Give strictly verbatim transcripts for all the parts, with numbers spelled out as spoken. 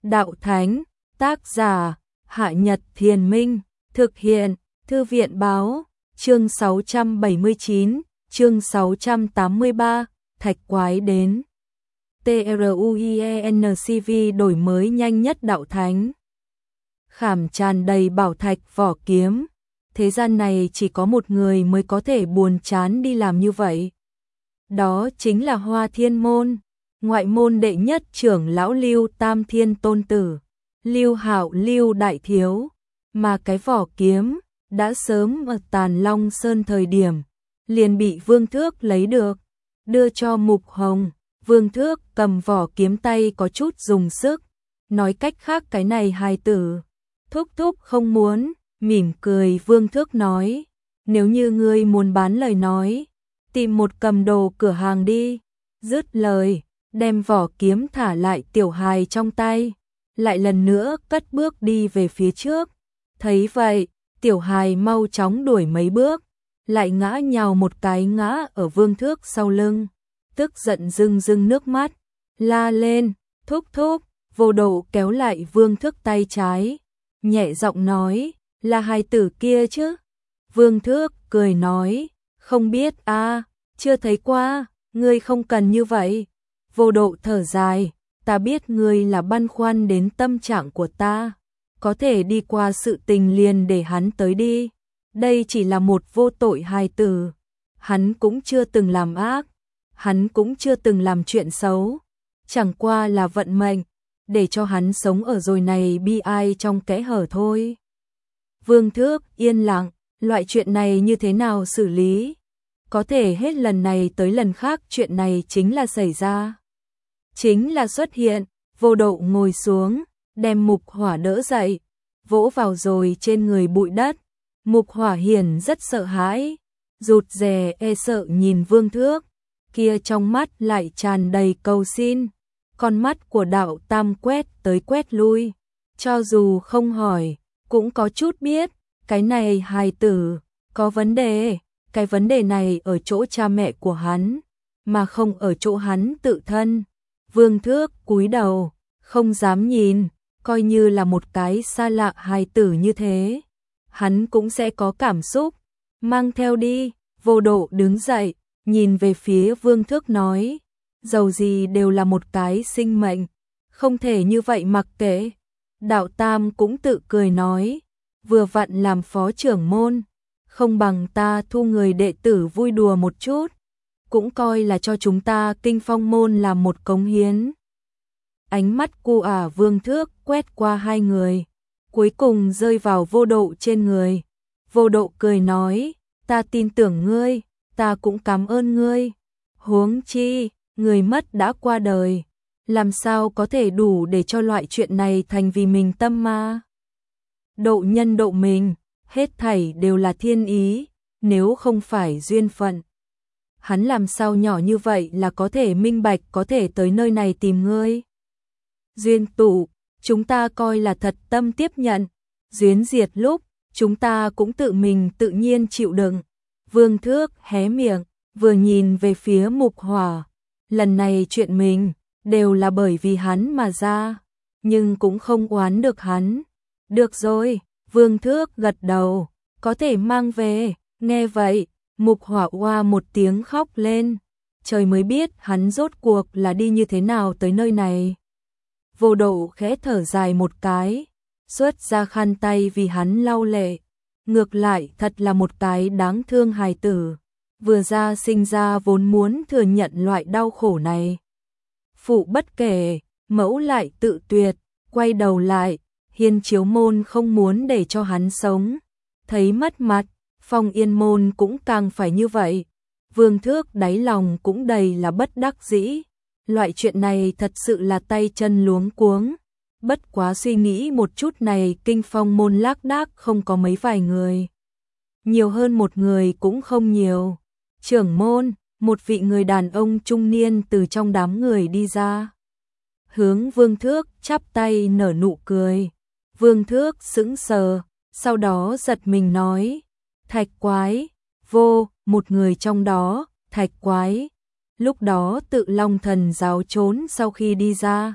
Đạo Thánh, tác giả, Hạ Nhật Thiền Minh, thực hiện, Thư viện Báo, chương sáu trăm bảy mươi chín, chương sáu trăm tám mươi ba, Thạch Quái đến. TRUIENCV đổi mới nhanh nhất Đạo Thánh. Khảm tràn đầy bảo thạch vỏ kiếm. Thế gian này chỉ có một người mới có thể buồn chán đi làm như vậy. Đó chính là Hoa Thiên Môn, ngoại môn đệ nhất trưởng lão Lưu Tam Thiên Tôn Tử, Lưu Hạo Lưu Đại Thiếu, mà cái vỏ kiếm đã sớm ở Tàn Long Sơn thời điểm liền bị Vương Thước lấy được, đưa cho Mục Hồng. Vương Thước cầm vỏ kiếm tay có chút dùng sức, nói cách khác cái này hài tử thúc thúc không muốn. Mỉm cười Vương Thước nói, nếu như ngươi muốn bán lời nói, tìm một cầm đồ cửa hàng đi. Dứt lời, đem vỏ kiếm thả lại tiểu hài trong tay, lại lần nữa cất bước đi về phía trước. Thấy vậy, tiểu hài mau chóng đuổi mấy bước, lại ngã nhào một cái ngã ở Vương Thước sau lưng, tức giận rưng rưng nước mắt, la lên, thúc thúc. Vô Độ kéo lại Vương Thước tay trái, nhẹ giọng nói, là hài tử kia chứ? Vương Thước cười nói, không biết a, chưa thấy qua, ngươi không cần như vậy. Vô Độ thở dài, ta biết ngươi là băn khoăn đến tâm trạng của ta, có thể đi qua sự tình liền để hắn tới đi. Đây chỉ là một vô tội hài tử, hắn cũng chưa từng làm ác, hắn cũng chưa từng làm chuyện xấu, chẳng qua là vận mệnh để cho hắn sống ở rồi này bi ai trong kẽ hở thôi. Vương Thước yên lặng, loại chuyện này như thế nào xử lý? Có thể hết lần này tới lần khác chuyện này chính là xảy ra. Chính là xuất hiện. Vô Độ ngồi xuống, đem Mục Hỏa đỡ dậy, vỗ vào rồi trên người bụi đất. Mục Hỏa hiển rất sợ hãi, rụt rè e sợ nhìn Vương Thước, kia trong mắt lại tràn đầy cầu xin. Con mắt của Đạo Tam quét tới quét lui, cho dù không hỏi, cũng có chút biết, cái này hài tử có vấn đề, cái vấn đề này ở chỗ cha mẹ của hắn, mà không ở chỗ hắn tự thân. Vương Thước cúi đầu, không dám nhìn, coi như là một cái xa lạ hài tử như thế, hắn cũng sẽ có cảm xúc, mang theo đi. Vô Độ đứng dậy, nhìn về phía Vương Thước nói, dầu gì đều là một cái sinh mệnh, không thể như vậy mặc kệ. Đạo Tam cũng tự cười nói, vừa vặn làm phó trưởng môn, không bằng ta thu người đệ tử vui đùa một chút, cũng coi là cho chúng ta Kinh Phong môn làm một cống hiến. Ánh mắt cu ả Vương Thước quét qua hai người, cuối cùng rơi vào Vô Độ trên người. Vô Độ cười nói, ta tin tưởng ngươi, ta cũng cảm ơn ngươi. Huống chi, người mất đã qua đời, làm sao có thể đủ để cho loại chuyện này thành vì mình tâm ma. Độ nhân độ mình, hết thảy đều là thiên ý, nếu không phải duyên phận, hắn làm sao nhỏ như vậy là có thể minh bạch có thể tới nơi này tìm ngươi. Duyên tụ, chúng ta coi là thật tâm tiếp nhận, duyên diệt lúc, chúng ta cũng tự mình tự nhiên chịu đựng. Vương Thước hé miệng, vừa nhìn về phía Mục Hỏa, lần này chuyện mình đều là bởi vì hắn mà ra, nhưng cũng không oán được hắn. Được rồi, Vương Thước gật đầu, có thể mang về. Nghe vậy, Mục Hỏa oa một tiếng khóc lên, trời mới biết hắn rốt cuộc là đi như thế nào tới nơi này. Vô Độ khẽ thở dài một cái, xuất ra khăn tay vì hắn lau lệ, ngược lại thật là một cái đáng thương hài tử, vừa ra sinh ra vốn muốn thừa nhận loại đau khổ này. Phụ bất kể, mẫu lại tự tuyệt, quay đầu lại, Hiên Chiếu môn không muốn để cho hắn sống, thấy mất mặt, Phong Yên môn cũng càng phải như vậy. Vương Thước đáy lòng cũng đầy là bất đắc dĩ, loại chuyện này thật sự là tay chân luống cuống, bất quá suy nghĩ một chút này Kinh Phong môn lác đác không có mấy vài người, nhiều hơn một người cũng không nhiều. Trưởng môn, một vị người đàn ông trung niên từ trong đám người đi ra, hướng Vương Thước chắp tay nở nụ cười. Vương Thước sững sờ, sau đó giật mình nói, Thạch Quái. Vô, một người trong đó, Thạch Quái. Lúc đó Tự Long Thần giáo trốn sau khi đi ra,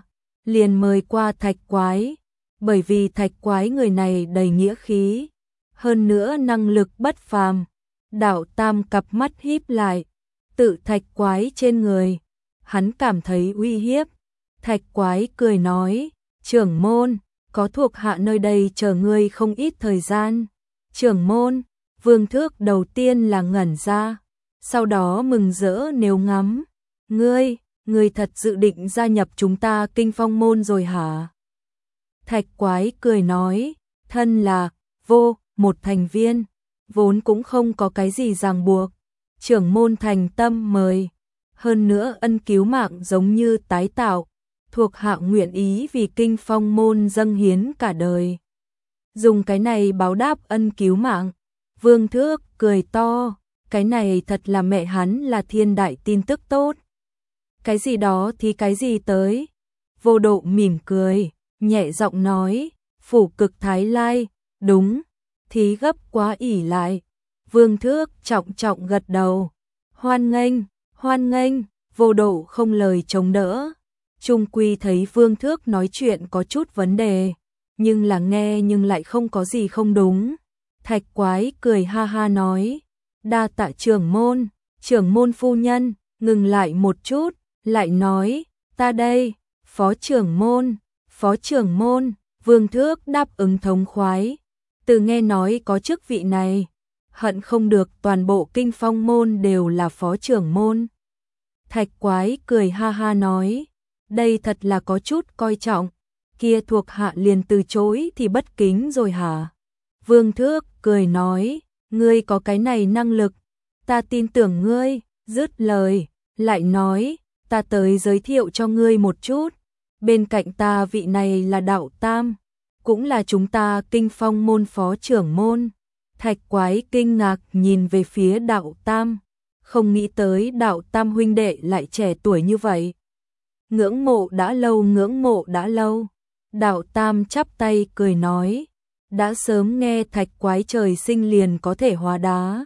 liền mời qua Thạch Quái, bởi vì Thạch Quái người này đầy nghĩa khí, hơn nữa năng lực bất phàm. Đạo Tam cặp mắt híp lại, tự Thạch Quái trên người, hắn cảm thấy uy hiếp. Thạch Quái cười nói, trưởng môn, có thuộc hạ nơi đây chờ ngươi không ít thời gian. Trưởng môn, Vương Thước đầu tiên là ngẩn ra, sau đó mừng rỡ nếu ngắm. Ngươi, ngươi thật dự định gia nhập chúng ta Kinh Phong môn rồi hả? Thạch Quái cười nói, thân là vô một thành viên, vốn cũng không có cái gì ràng buộc. Trưởng môn thành tâm mời, hơn nữa ân cứu mạng giống như tái tạo, thuộc hạ nguyện ý vì Kinh Phong môn dâng hiến cả đời. Dùng cái này báo đáp ân cứu mạng. Vương Thước cười to, cái này thật là mẹ hắn là thiên đại tin tức tốt. Cái gì đó thì cái gì tới. Vô Độ mỉm cười, nhẹ giọng nói, phủ cực Thái Lai, đúng, thí gấp quá ỉ lại. Vương Thước trọng trọng gật đầu, hoan nghênh, hoan nghênh. Vô Độ không lời chống đỡ. Trung quy thấy Vương Thước nói chuyện có chút vấn đề, nhưng là nghe nhưng lại không có gì không đúng. Thạch Quái cười ha ha nói, đa tạ trưởng môn. Trưởng môn phu nhân ngừng lại một chút, lại nói, ta đây. Phó trưởng môn, phó trưởng môn. Vương Thước đáp ứng thống khoái, từ nghe nói có chức vị này, hận không được toàn bộ Kinh Phong môn đều là phó trưởng môn. Thạch Quái cười ha ha nói, đây thật là có chút coi trọng, kia thuộc hạ liền từ chối thì bất kính rồi hả? Vương Thước cười nói, ngươi có cái này năng lực, ta tin tưởng ngươi. Dứt lời, lại nói, ta tới giới thiệu cho ngươi một chút, bên cạnh ta vị này là Đạo Tam, cũng là chúng ta Kinh Phong môn phó trưởng môn. Thạch Quái kinh ngạc nhìn về phía Đạo Tam, không nghĩ tới Đạo Tam huynh đệ lại trẻ tuổi như vậy. Ngưỡng mộ đã lâu, ngưỡng mộ đã lâu. Đạo Tam chắp tay cười nói, đã sớm nghe Thạch Quái trời sinh liền có thể hóa đá.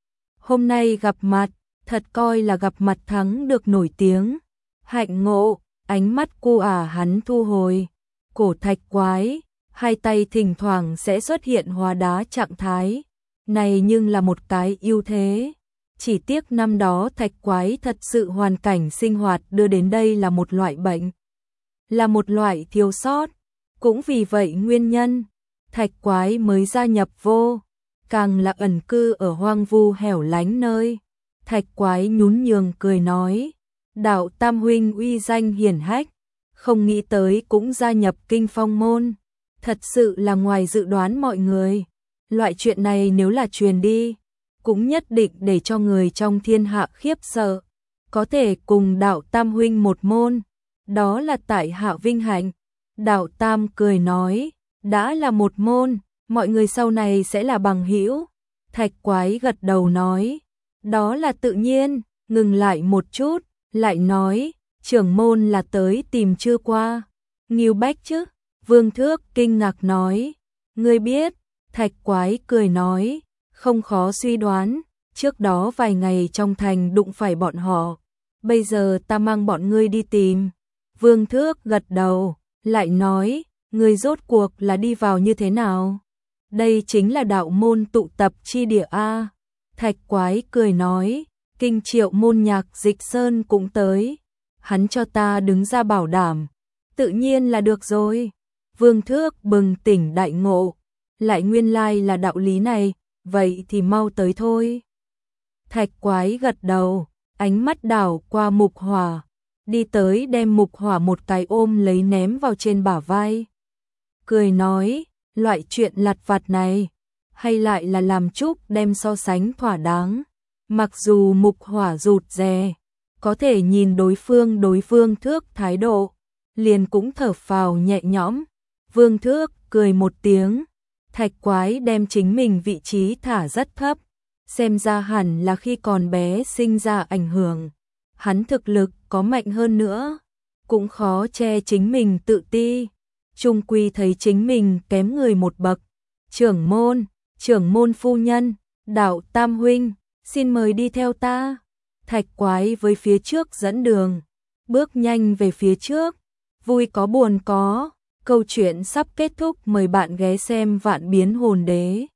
Hôm nay gặp mặt, thật coi là gặp mặt thắng được nổi tiếng. Hạnh ngộ, ánh mắt cu ả hắn thu hồi. Cổ Thạch Quái, hai tay thỉnh thoảng sẽ xuất hiện hóa đá trạng thái. Này nhưng là một cái ưu thế. Chỉ tiếc năm đó Thạch Quái thật sự hoàn cảnh sinh hoạt đưa đến đây là một loại bệnh, là một loại thiếu sót. Cũng vì vậy nguyên nhân, Thạch Quái mới gia nhập vô, càng là ẩn cư ở hoang vu hẻo lánh nơi. Thạch Quái nhún nhường cười nói, Đạo Tam huynh uy danh hiển hách, không nghĩ tới cũng gia nhập Kinh Phong môn, thật sự là ngoài dự đoán mọi người. Loại chuyện này nếu là truyền đi, cũng nhất định để cho người trong thiên hạ khiếp sợ. Có thể cùng Đạo Tam huynh một môn, đó là tại hạ vinh hạnh. Đạo Tam cười nói, đã là một môn, mọi người sau này sẽ là bằng hữu. Thạch Quái gật đầu nói, đó là tự nhiên. Ngừng lại một chút, lại nói, trưởng môn là tới tìm chưa qua Ngưu Bách chứ? Vương Thước kinh ngạc nói, ngươi biết? Thạch Quái cười nói, không khó suy đoán, trước đó vài ngày trong thành đụng phải bọn họ, bây giờ ta mang bọn ngươi đi tìm. Vương Thước gật đầu, lại nói, ngươi rốt cuộc là đi vào như thế nào? Đây chính là đạo môn tụ tập chi địa a. Thạch Quái cười nói, Kinh Triệu môn nhạc Dịch Sơn cũng tới, hắn cho ta đứng ra bảo đảm, tự nhiên là được rồi. Vương Thước bừng tỉnh đại ngộ, lại nguyên lai là đạo lý này, vậy thì mau tới thôi. Thạch Quái gật đầu, ánh mắt đảo qua Mục Hỏa, đi tới đem Mục Hỏa một cái ôm lấy ném vào trên bả vai. Cười nói, loại chuyện lặt vặt này, hay lại là làm chút đem so sánh thỏa đáng. Mặc dù Mục Hỏa rụt rè, có thể nhìn đối phương đối phương Thước thái độ, liền cũng thở phào nhẹ nhõm. Vương Thước cười một tiếng, Thạch Quái đem chính mình vị trí thả rất thấp, xem ra hẳn là khi còn bé sinh ra ảnh hưởng. Hắn thực lực có mạnh hơn nữa, cũng khó che chính mình tự ti, chung quy thấy chính mình kém người một bậc. Trưởng môn, trưởng môn phu nhân, Đạo Tam huynh, xin mời đi theo ta. Thạch Quái với phía trước dẫn đường, bước nhanh về phía trước. Vui có buồn có, câu chuyện sắp kết thúc, mời bạn ghé xem Vạn Biến Hồn Đế.